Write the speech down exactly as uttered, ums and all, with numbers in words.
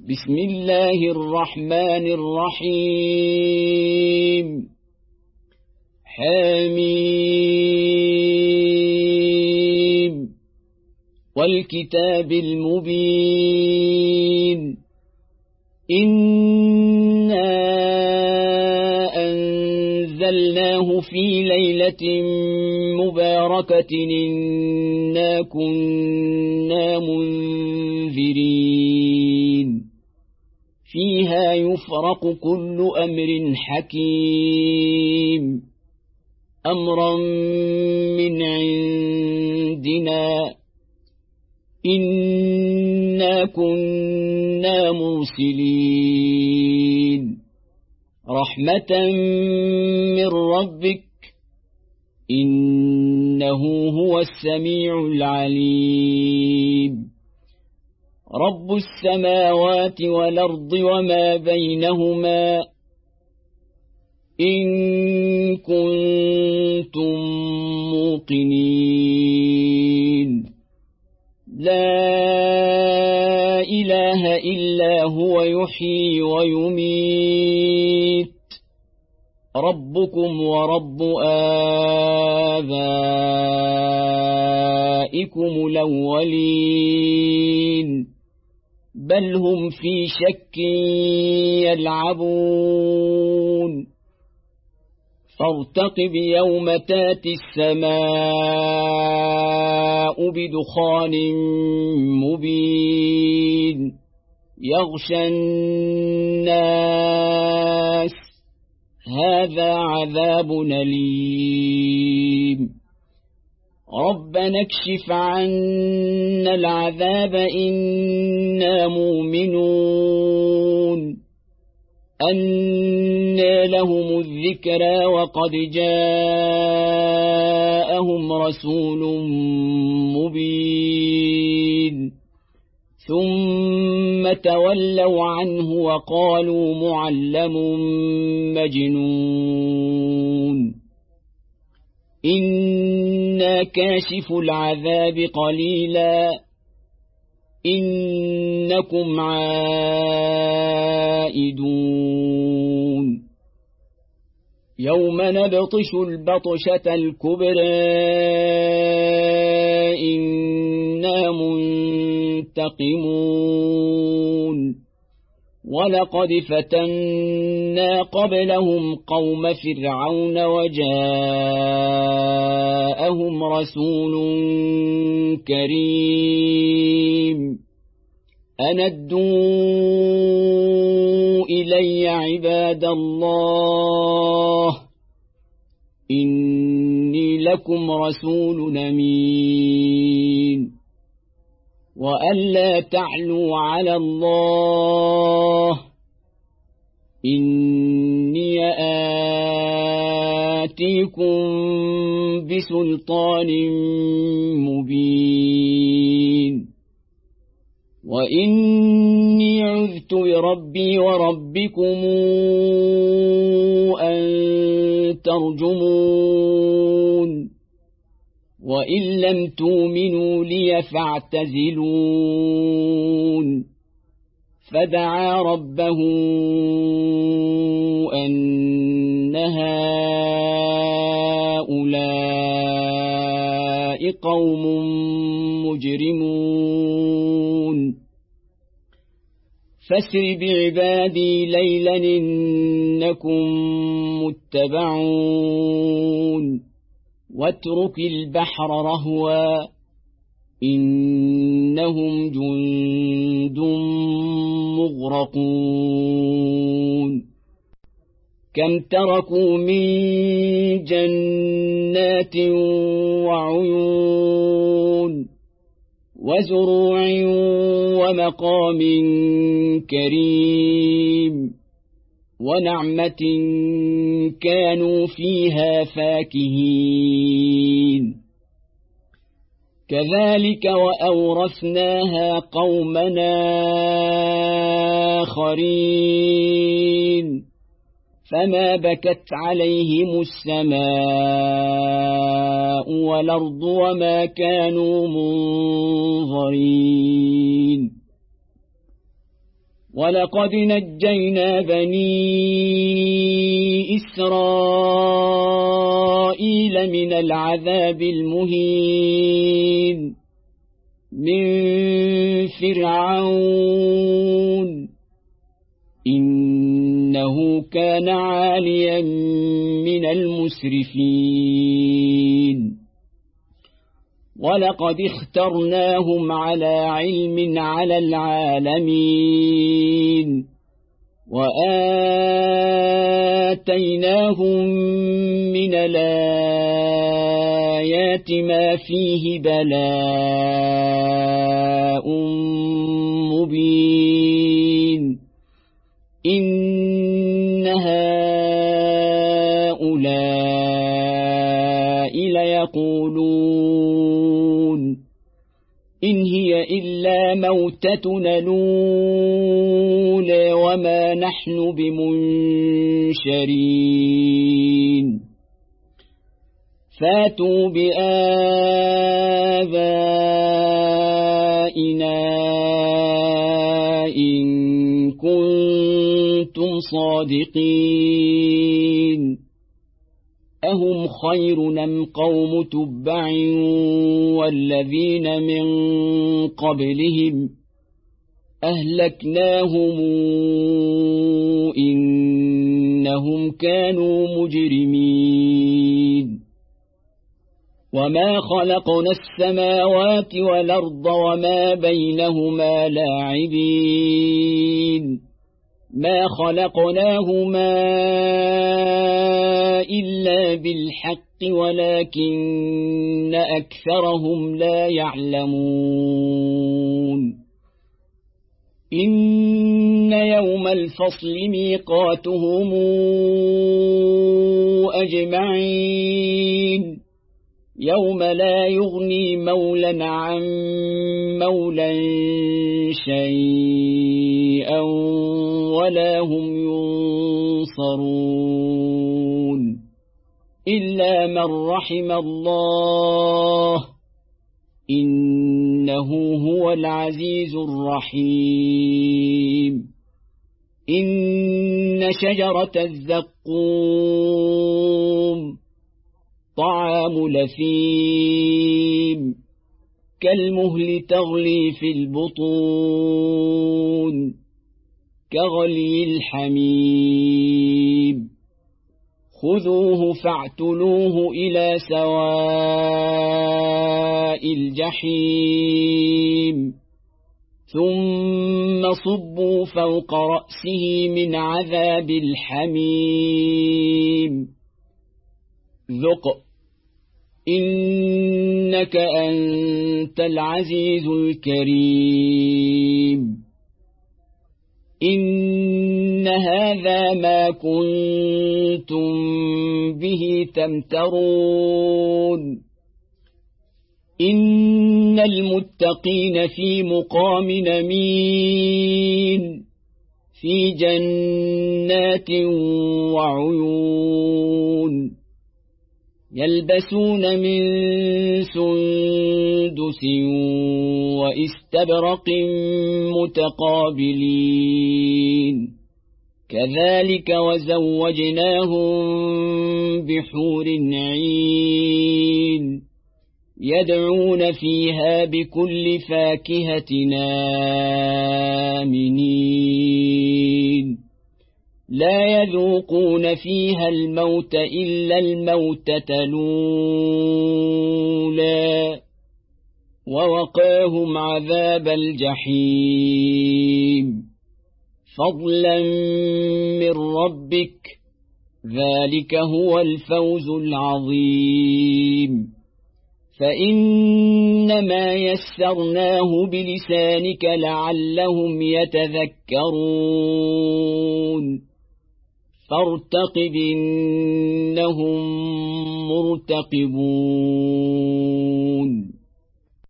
بسم الله الرحمن الرحيم حميم والكتاب المبين إنا أنزلناه في ليلة مباركة إنا كنا منذرين فيها يفرق كل أمر حكيم أمرا من عندنا إنا كنا مرسلين رحمة من ربك إنه هو السميع العليم رب السماوات والأرض وما بينهما إن كنتم موقنين لا إله إلا هو يحيي ويميت ربكم ورب آبائكم الأولين بل هم في شك يلعبون فارتقب يوم تاتي السماء بدخان مبين يغشى الناس هذا عذاب أليم ربنا اكشف عنا العذاب إنا مؤمنون أنى لهم الذكرى وقد جاءهم رسول مبين ثم تولوا عنه وقالوا معلم مجنون إنا كاشف العذاب قليلا إنكم عائدون يوم نبطش البطشة الكبرى إنا منتقمون ولقد فتنا قبلهم قوم فرعون وجاءهم رسول كريم أن ادوا إلي عباد الله إني لكم رسول أمين وألا تعلوا على الله إني آتيكم بسلطان مبين وإني عذت بربي وربكم أن ترجمون وإن لم تؤمنوا لي فاعتزلون فدعا ربه أن هؤلاء قوم مجرمون فاسر بعبادي ليلا إنكم متبعون واترك البحر رهوا إنهم جند مغرقون كم تركوا من جنات وعيون وزروع ومقام كريم ونعمة كانوا فيها فاكهين كذلك وأورثناها قومنا آخرين فما بكت عليهم السماء والأرض وما كانوا منظرين ولقد نجينا بني إسرائيل من العذاب المهين من فرعون إنه كان عاليا من المسرفين ولقد اخترناهم على علم على العالمين وآتيناهم من الآيات ما فيه بلاء مبين إن هؤلاء ليقولون إن هي إلا موتتنا الأولى وما نحن بمنشرين فاتوا بآبائنا إن كنتم صادقين أهم خير أم قوم تبع والذين من قبلهم أهلكناهم إنهم كانوا مجرمين وما خلقنا السماوات والأرض وما بينهما لاعبين ما خلقناهما إلا بالحق ولكن أكثرهم لا يعلمون إن يوم الفصل ميقاتهم أجمعين يوم لا يغني مولا عن مولا شيئا ولا هم ينصرون إلا من رحم الله إنه هو العزيز الرحيم إن شجرة الزقوم طعام لثيم كالمهل تغلي في البطون كغلي الحميم خذوه فاعتلوه إلى سواء الجحيم ثم صبوا فوق رأسه من عذاب الحميم ذق إنك أنت العزيز الكريم إن هذا ما كنتم به تمترون إن المتقين في مقام أمين في جنات وعيون يلبسون من سندس وإستبرق متقابلين كذلك وزوجناهم بحور عين يدعون فيها بكل فاكهة آمنين لا يذوقون فيها الموت إلا الموتة الأولى ووقاهم عذاب الجحيم فضلا من ربك ذلك هو الفوز العظيم فإنما يسرناه بلسانك لعلهم يتذكرون فارتقب إنهم مرتقبون